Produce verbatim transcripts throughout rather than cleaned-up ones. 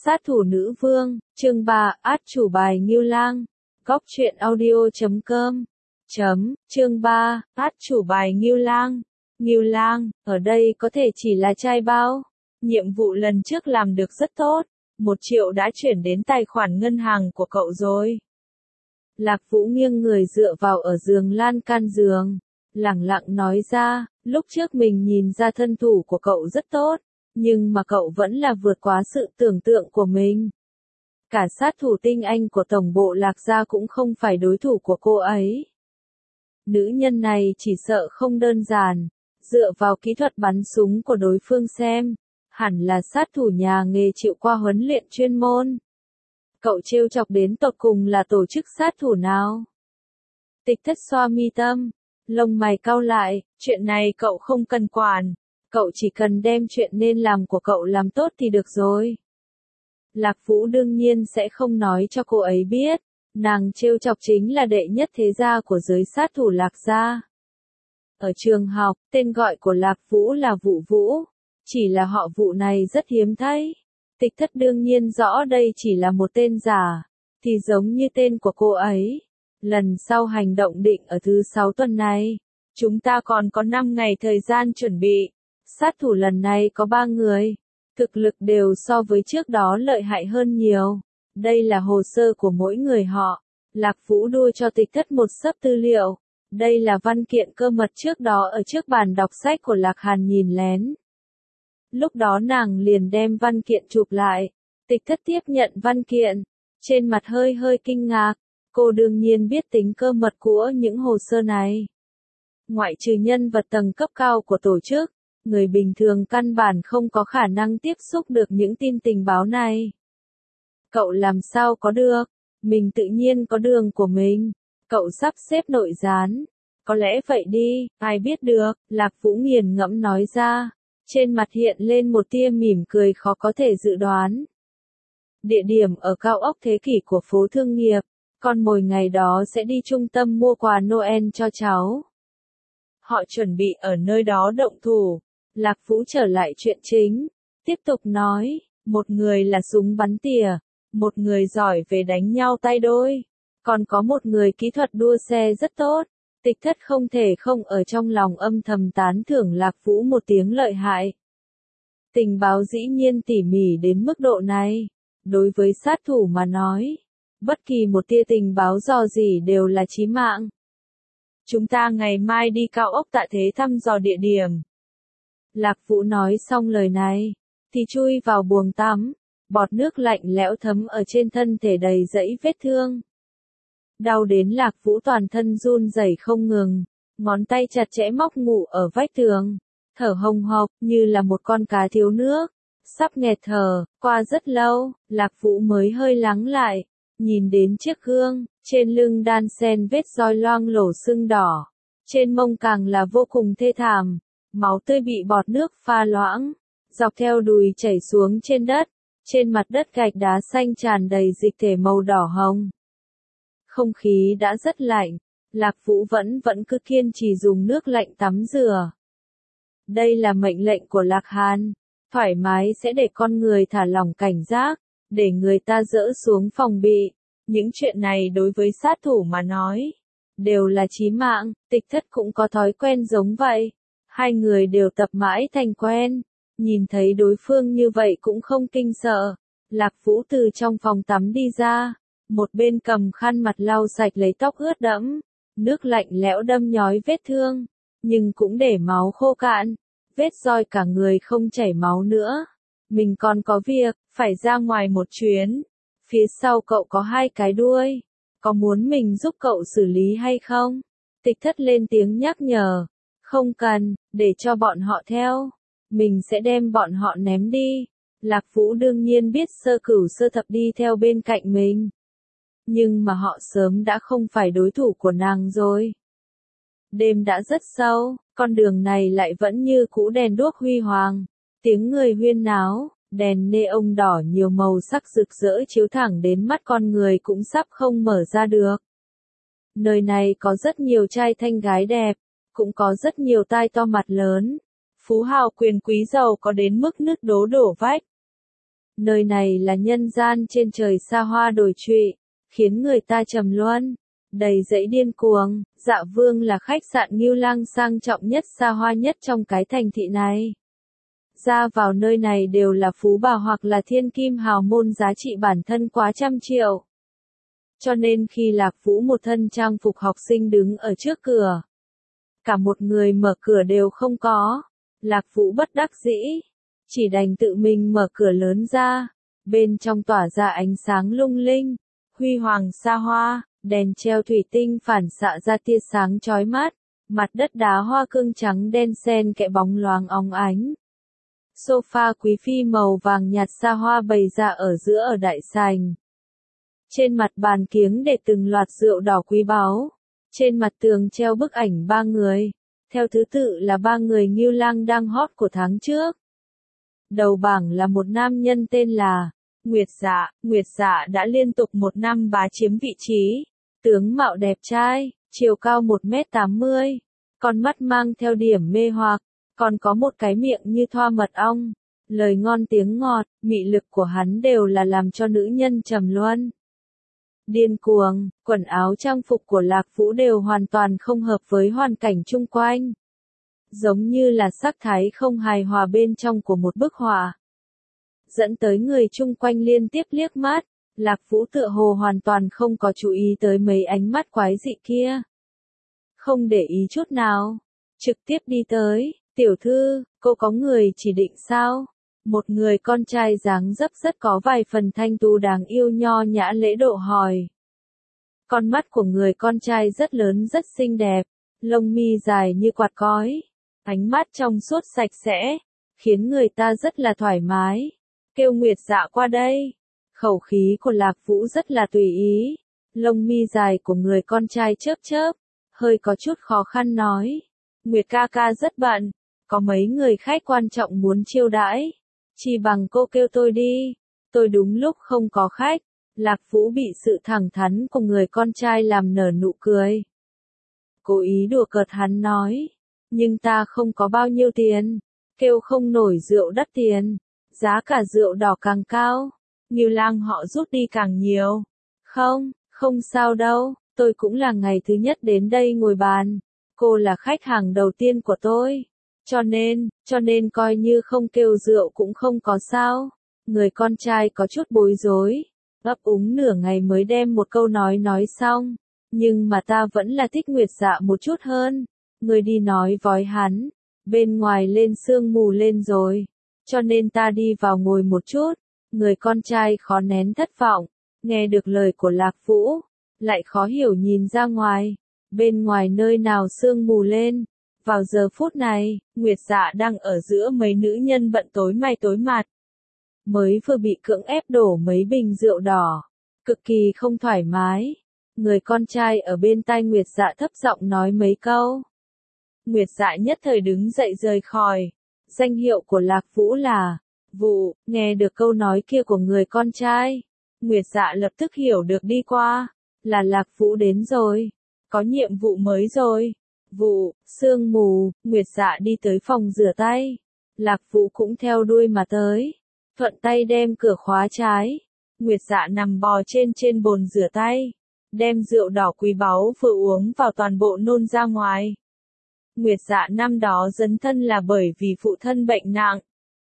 Sát thủ nữ vương, chương ba, át chủ bài Ngưu Lang. Góc truyện audio chấm com. Chấm, chương ba, át chủ bài Ngưu Lang. Ngưu Lang, ở đây có thể chỉ là trai bao. Nhiệm vụ lần trước làm được rất tốt. Một triệu đã chuyển đến tài khoản ngân hàng của cậu rồi. Lạc Vũ nghiêng người dựa vào ở giường lan can giường. Lẳng lặng nói ra, lúc trước mình nhìn ra thân thủ của cậu rất tốt. Nhưng mà cậu vẫn là vượt quá sự tưởng tượng của mình. Cả sát thủ tinh anh của tổng bộ Lạc gia cũng không phải đối thủ của cô ấy. Nữ nhân này chỉ sợ không đơn giản, dựa vào kỹ thuật bắn súng của đối phương xem, hẳn là sát thủ nhà nghề chịu qua huấn luyện chuyên môn. Cậu trêu chọc đến tột cùng là tổ chức sát thủ nào? Tịch Thất xoa mi tâm, lông mày cau lại, chuyện này cậu không cần quản. Cậu chỉ cần đem chuyện nên làm của cậu làm tốt thì được rồi. Lạc Vũ đương nhiên sẽ không nói cho cô ấy biết, nàng trêu chọc chính là đệ nhất thế gia của giới sát thủ Lạc gia. Ở trường học, tên gọi của Lạc Vũ là Vũ Vũ, chỉ là họ Vũ này rất hiếm thấy. Tịch Thất đương nhiên rõ đây chỉ là một tên giả, thì giống như tên của cô ấy. Lần sau hành động định ở thứ sáu tuần này, chúng ta còn có năm ngày thời gian chuẩn bị. Sát thủ lần này có ba người, thực lực đều so với trước đó lợi hại hơn nhiều. Đây là hồ sơ của mỗi người họ. Lạc Vũ đưa cho Tịch Thất một xấp tư liệu. Đây là văn kiện cơ mật trước đó ở trước bàn đọc sách của Lạc Hàn nhìn lén. Lúc đó nàng liền đem văn kiện chụp lại. Tịch Thất tiếp nhận văn kiện, trên mặt hơi hơi kinh ngạc. Cô đương nhiên biết tính cơ mật của những hồ sơ này. Ngoại trừ nhân vật tầng cấp cao của tổ chức, người bình thường căn bản không có khả năng tiếp xúc được những tin tình báo này. Cậu làm sao có được? Mình tự nhiên có đường của mình. Cậu sắp xếp nội gián. Có lẽ vậy đi, ai biết được, Lạc Vũ nghiền ngẫm nói ra. Trên mặt hiện lên một tia mỉm cười khó có thể dự đoán. Địa điểm ở cao ốc thế kỷ của phố thương nghiệp. Con mồi ngày đó sẽ đi trung tâm mua quà Noel cho cháu. Họ chuẩn bị ở nơi đó động thủ. Lạc Vũ trở lại chuyện chính, tiếp tục nói, một người là súng bắn tỉa, một người giỏi về đánh nhau tay đôi, còn có một người kỹ thuật đua xe rất tốt. Tịch Thất không thể không ở trong lòng âm thầm tán thưởng Lạc Vũ một tiếng lợi hại. Tình báo dĩ nhiên tỉ mỉ đến mức độ này, đối với sát thủ mà nói, bất kỳ một tia tình báo dò dỉ đều là chí mạng. Chúng ta ngày mai đi cao ốc Tạ Thế thăm dò địa điểm. Lạc Vũ nói xong lời này, thì chui vào buồng tắm, bọt nước lạnh lẽo thấm ở trên thân thể đầy dẫy vết thương. Đau đến Lạc Vũ toàn thân run rẩy không ngừng, ngón tay chặt chẽ móc ngủ ở vách tường, thở hồng hộc như là một con cá thiếu nước, sắp nghẹt thở. Qua rất lâu, Lạc Vũ mới hơi lắng lại, nhìn đến chiếc gương, trên lưng đan sen vết roi loang lổ sưng đỏ, trên mông càng là vô cùng thê thảm. Máu tươi bị bọt nước pha loãng, dọc theo đùi chảy xuống trên đất, trên mặt đất gạch đá xanh tràn đầy dịch thể màu đỏ hồng. Không khí đã rất lạnh, Lạc Vũ vẫn vẫn cứ kiên trì dùng nước lạnh tắm rửa. Đây là mệnh lệnh của Lạc Hàn, thoải mái sẽ để con người thả lỏng cảnh giác, để người ta dỡ xuống phòng bị. Những chuyện này đối với sát thủ mà nói, đều là chí mạng. Tịch Thất cũng có thói quen giống vậy. Hai người đều tập mãi thành quen, nhìn thấy đối phương như vậy cũng không kinh sợ. Lạc Vũ từ trong phòng tắm đi ra, một bên cầm khăn mặt lau sạch lấy tóc ướt đẫm, nước lạnh lẽo đâm nhói vết thương, nhưng cũng để máu khô cạn, vết roi cả người không chảy máu nữa. Mình còn có việc, phải ra ngoài một chuyến, phía sau cậu có hai cái đuôi, có muốn mình giúp cậu xử lý hay không? Tịch Thất lên tiếng nhắc nhở. Không cần, để cho bọn họ theo. Mình sẽ đem bọn họ ném đi. Lạc Vũ đương nhiên biết Sơ Cửu Sơ Thập đi theo bên cạnh mình. Nhưng mà họ sớm đã không phải đối thủ của nàng rồi. Đêm đã rất sâu, con đường này lại vẫn như cũ đèn đuốc huy hoàng. Tiếng người huyên náo, đèn neon đỏ nhiều màu sắc rực rỡ chiếu thẳng đến mắt con người cũng sắp không mở ra được. Nơi này có rất nhiều trai thanh gái đẹp. Cũng có rất nhiều tai to mặt lớn. Phú hào quyền quý giàu có đến mức nứt đố đổ vách. Nơi này là nhân gian trên trời xa hoa đồi trụy, khiến người ta trầm luân, đầy dẫy điên cuồng. Dạ Vương là khách sạn Ngưu Lang sang trọng nhất xa hoa nhất trong cái thành thị này. Ra vào nơi này đều là phú bà hoặc là thiên kim hào môn giá trị bản thân quá trăm triệu. Cho nên khi Lạc Vũ một thân trang phục học sinh đứng ở trước cửa, cả một người mở cửa đều không có. Lạc Vũ bất đắc dĩ, chỉ đành tự mình mở cửa lớn ra. Bên trong tỏa ra ánh sáng lung linh, huy hoàng xa hoa, đèn treo thủy tinh phản xạ ra tia sáng chói mắt, mặt đất đá hoa cương trắng đen xen kẽ bóng loáng óng ánh. Sofa quý phi màu vàng nhạt xa hoa bày ra ở giữa ở đại sảnh. Trên mặt bàn kiếng để từng loạt rượu đỏ quý báu. Trên mặt tường treo bức ảnh ba người, theo thứ tự là ba người Ngưu Lang đang hot của tháng trước. Đầu bảng là một nam nhân tên là Nguyệt Dạ. Nguyệt Dạ đã liên tục một năm bá chiếm vị trí. Tướng mạo đẹp trai, chiều cao một mét tám mươi, con mắt mang theo điểm mê hoặc, còn có một cái miệng như thoa mật ong, lời ngon tiếng ngọt, mị lực của hắn đều là làm cho nữ nhân trầm luân. Điên cuồng, quần áo trang phục của Lạc Vũ đều hoàn toàn không hợp với hoàn cảnh chung quanh. Giống như là sắc thái không hài hòa bên trong của một bức họa. Dẫn tới người chung quanh liên tiếp liếc mắt, Lạc Vũ tựa hồ hoàn toàn không có chú ý tới mấy ánh mắt quái dị kia. Không để ý chút nào, trực tiếp đi tới, tiểu thư, cô có người chỉ định sao? Một người con trai dáng dấp rất có vài phần thanh tú đáng yêu nho nhã lễ độ hỏi. Con mắt của người con trai rất lớn rất xinh đẹp, lông mi dài như quạt cói, ánh mắt trong suốt sạch sẽ, khiến người ta rất là thoải mái. Kêu Nguyệt Dạ qua đây. Khẩu khí của Lạc Vũ rất là tùy ý, lông mi dài của người con trai chớp chớp, hơi có chút khó khăn nói. Nguyệt ca ca rất bận, có mấy người khách quan trọng muốn chiêu đãi. Chỉ bằng cô kêu tôi đi, tôi đúng lúc không có khách. Lạc Vũ bị sự thẳng thắn của người con trai làm nở nụ cười. Cố ý đùa cợt hắn nói, nhưng ta không có bao nhiêu tiền, kêu không nổi rượu đắt tiền, giá cả rượu đỏ càng cao, Ngưu Lang họ rút đi càng nhiều. Không, không sao đâu, tôi cũng là ngày thứ nhất đến đây ngồi bàn, cô là khách hàng đầu tiên của tôi. Cho nên, cho nên coi như không kêu rượu cũng không có sao. Người con trai có chút bối rối, ấp úng nửa ngày mới đem một câu nói nói xong. Nhưng mà ta vẫn là thích Nguyệt Dạ một chút hơn. Người đi nói vói hắn, bên ngoài lên sương mù lên rồi. Cho nên ta đi vào ngồi một chút. Người con trai khó nén thất vọng, nghe được lời của Lạc Vũ, lại khó hiểu nhìn ra ngoài. Bên ngoài nơi nào sương mù lên. Vào giờ phút này, Nguyệt Dạ đang ở giữa mấy nữ nhân bận tối may tối mặt. Mới vừa bị cưỡng ép đổ mấy bình rượu đỏ, cực kỳ không thoải mái. Người con trai ở bên tai Nguyệt Dạ thấp giọng nói mấy câu. Nguyệt Dạ nhất thời đứng dậy rời khỏi. Danh hiệu của Lạc Vũ là Vụ. Nghe được câu nói kia của người con trai, Nguyệt Dạ lập tức hiểu được đi qua, là Lạc Vũ đến rồi, có nhiệm vụ mới rồi. Vụ, sương mù, Nguyệt Dạ đi tới phòng rửa tay. Lạc Vũ cũng theo đuôi mà tới. Thuận tay đem cửa khóa trái. Nguyệt Dạ nằm bò trên trên bồn rửa tay. Đem rượu đỏ quý báu vừa uống vào toàn bộ nôn ra ngoài. Nguyệt Dạ năm đó dấn thân là bởi vì phụ thân bệnh nặng.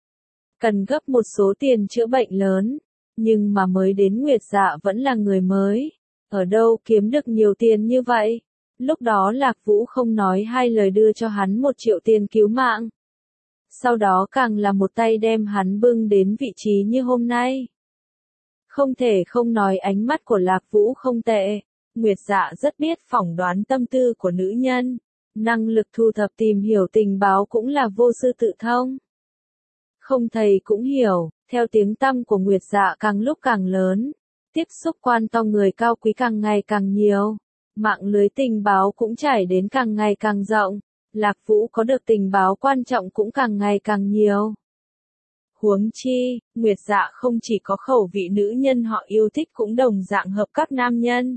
Cần gấp một số tiền chữa bệnh lớn. Nhưng mà mới đến Nguyệt Dạ vẫn là người mới. Ở đâu kiếm được nhiều tiền như vậy? Lúc đó Lạc Vũ không nói hai lời đưa cho hắn một triệu tiền cứu mạng. Sau đó càng là một tay đem hắn bưng đến vị trí như hôm nay. Không thể không nói ánh mắt của Lạc Vũ không tệ. Nguyệt Dạ rất biết phỏng đoán tâm tư của nữ nhân. Năng lực thu thập tìm hiểu tình báo cũng là vô sư tự thông. Không thầy cũng hiểu, theo tiếng tăm của Nguyệt Dạ càng lúc càng lớn. Tiếp xúc quan to người cao quý càng ngày càng nhiều. Mạng lưới tình báo cũng trải đến càng ngày càng rộng. Lạc Vũ có được tình báo quan trọng cũng càng ngày càng nhiều. Huống chi, Nguyệt Dạ không chỉ có khẩu vị nữ nhân họ yêu thích cũng đồng dạng hợp các nam nhân.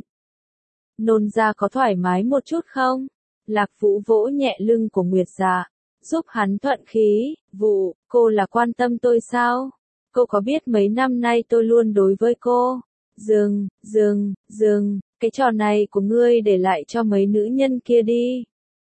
Nôn ra có thoải mái một chút không? Lạc Vũ vỗ nhẹ lưng của Nguyệt Dạ, giúp hắn thuận khí. Vụ, cô là quan tâm tôi sao? cô có biết mấy năm nay tôi luôn đối với cô. Dừng, dừng, dừng, cái trò này của ngươi để lại cho mấy nữ nhân kia đi.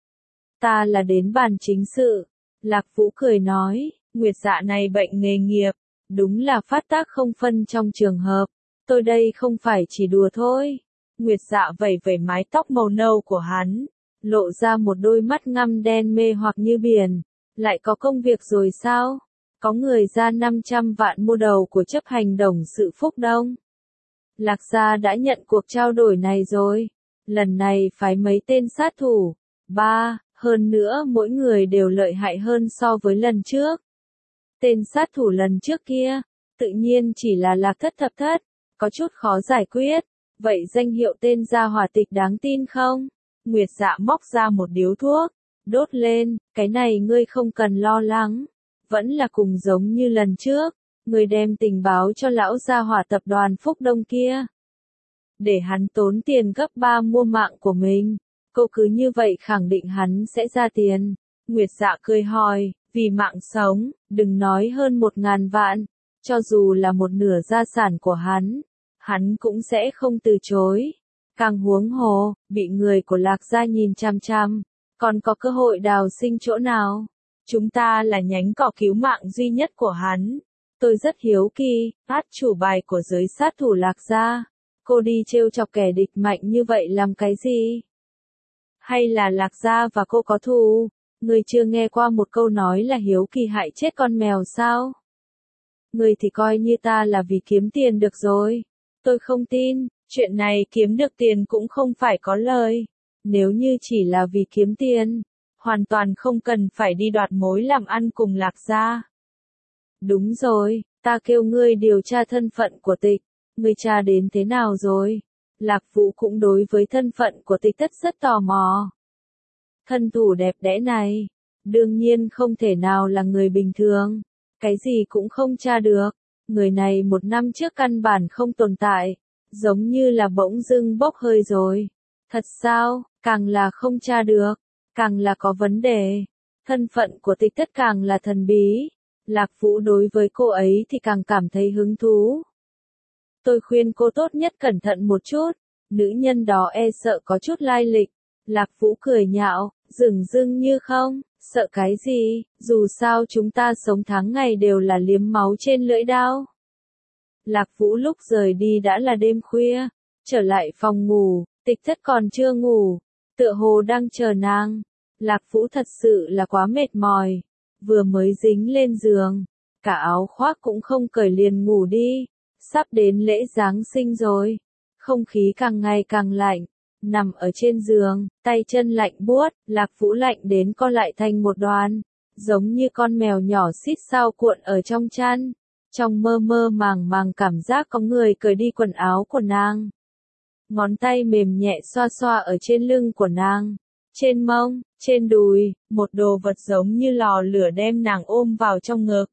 Ta là đến bàn chính sự. Lạc Vũ cười nói, Nguyệt Dạ này bệnh nghề nghiệp, đúng là phát tác không phân trong trường hợp. Tôi đây không phải chỉ đùa thôi. Nguyệt Dạ vẩy vẩy mái tóc màu nâu của hắn, lộ ra một đôi mắt ngăm đen mê hoặc như biển. Lại có công việc rồi sao? Có người ra năm trăm vạn mua đầu của chấp hành đồng sự Phúc Đông. Lạc Gia đã nhận cuộc trao đổi này rồi. Lần này phái mấy tên sát thủ. Ba, hơn nữa mỗi người đều lợi hại hơn so với lần trước. Tên sát thủ lần trước kia, tự nhiên chỉ là Lạc Thất Thập Thất, có chút khó giải quyết. Vậy danh hiệu tên gia hỏa tịch đáng tin không? Nguyệt Dạ móc ra một điếu thuốc, đốt lên, cái này ngươi không cần lo lắng. Vẫn là cùng giống như lần trước, ngươi đem tình báo cho lão gia hỏa tập đoàn Phúc Đông kia. Để hắn tốn tiền gấp ba mua mạng của mình, cô cứ như vậy khẳng định hắn sẽ ra tiền. Nguyệt Dạ cười hỏi, vì mạng sống, đừng nói hơn một ngàn vạn, cho dù là một nửa gia sản của hắn, hắn cũng sẽ không từ chối. Càng huống hồ, bị người của Lạc Gia nhìn chăm chăm, còn có cơ hội đào sinh chỗ nào? Chúng ta là nhánh cỏ cứu mạng duy nhất của hắn. Tôi rất hiếu kỳ, át chủ bài của giới sát thủ Lạc Gia. Cô đi trêu chọc kẻ địch mạnh như vậy làm cái gì? Hay là Lạc Gia và cô có thù? Người chưa nghe qua một câu nói là hiếu kỳ hại chết con mèo sao? Người thì coi như ta là vì kiếm tiền được rồi. Tôi không tin, chuyện này kiếm được tiền cũng không phải có lời. Nếu như chỉ là vì kiếm tiền, hoàn toàn không cần phải đi đoạt mối làm ăn cùng Lạc Gia. Đúng rồi, ta kêu ngươi điều tra thân phận của Tịch, ngươi tra đến thế nào rồi? Lạc Vũ cũng đối với thân phận của Tịch Thất rất tò mò. Thân thủ đẹp đẽ này, đương nhiên không thể nào là người bình thường, cái gì cũng không tra được. Người này một năm trước căn bản không tồn tại, giống như là bỗng dưng bốc hơi rồi. Thật sao, càng là không tra được, càng là có vấn đề. Thân phận của Tịch Thất càng là thần bí. Lạc Vũ đối với cô ấy thì càng cảm thấy hứng thú. Tôi khuyên cô tốt nhất cẩn thận một chút, nữ nhân đó e sợ có chút lai lịch. Lạc Vũ cười nhạo, dửng dưng như không, sợ cái gì, dù sao chúng ta sống tháng ngày đều là liếm máu trên lưỡi dao. Lạc Vũ lúc rời đi đã là đêm khuya, trở lại phòng ngủ, Tịch Thất còn chưa ngủ, tựa hồ đang chờ nàng. Lạc Vũ thật sự là quá mệt mỏi, vừa mới dính lên giường, cả áo khoác cũng không cởi liền ngủ đi. Sắp đến lễ Giáng sinh rồi, không khí càng ngày càng lạnh, nằm ở trên giường, tay chân lạnh buốt, Lạc Vũ lạnh đến co lại thành một đoàn, giống như con mèo nhỏ xít sao cuộn ở trong chăn. Trong mơ mơ màng màng cảm giác có người cởi đi quần áo của nàng. Ngón tay mềm nhẹ xoa xoa ở trên lưng của nàng, trên mông, trên đùi, một đồ vật giống như lò lửa đem nàng ôm vào trong ngực.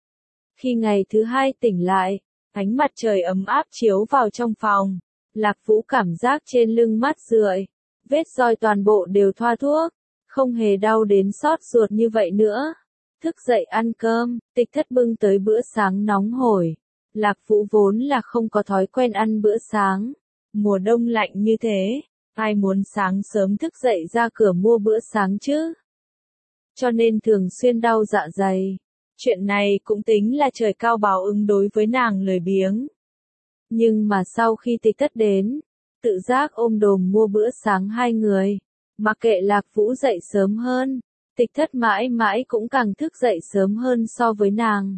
Khi ngày thứ hai tỉnh lại, ánh mặt trời ấm áp chiếu vào trong phòng, Lạc Vũ cảm giác trên lưng mát rượi, vết roi toàn bộ đều thoa thuốc, không hề đau đến xót ruột như vậy nữa. Thức dậy ăn cơm, Tịch Thất bưng tới bữa sáng nóng hổi. Lạc Vũ vốn là không có thói quen ăn bữa sáng. Mùa đông lạnh như thế, ai muốn sáng sớm thức dậy ra cửa mua bữa sáng chứ? Cho nên thường xuyên đau dạ dày. Chuyện này cũng tính là trời cao báo ứng đối với nàng lười biếng. Nhưng mà sau khi Tịch Thất đến, tự giác ôm đồm mua bữa sáng hai người, mặc kệ Lạc Vũ dậy sớm hơn, Tịch Thất mãi mãi cũng càng thức dậy sớm hơn so với nàng.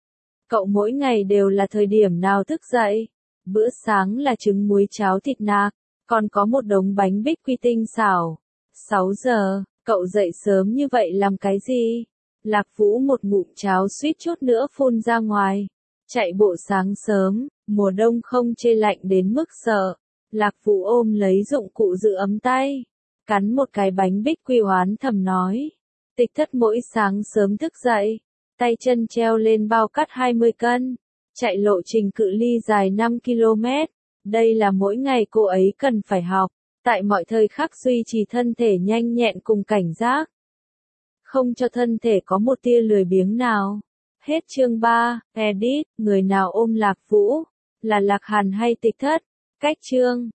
Cậu mỗi ngày đều là thời điểm nào thức dậy? Bữa sáng là trứng muối cháo thịt nạc, còn có một đống bánh bích quy tinh xào. sáu giờ, cậu dậy sớm như vậy làm cái gì? Lạc Vũ một ngụm cháo suýt chút nữa phun ra ngoài. Chạy bộ sáng sớm, mùa đông không chê lạnh đến mức sợ. Lạc Vũ ôm lấy dụng cụ giữ ấm tay, cắn một cái bánh bích quy oán thầm nói. Tịch Thất mỗi sáng sớm thức dậy, tay chân treo lên bao cắt hai mươi cân, chạy lộ trình cự ly dài năm ki lô mét. Đây là mỗi ngày cô ấy cần phải học, tại mọi thời khắc duy trì thân thể nhanh nhẹn cùng cảnh giác. Không cho thân thể có một tia lười biếng nào. Hết chương ba, edit, người nào ôm Lạc Vũ? Là Lạc Hàn hay Tịch Thất? Cách chương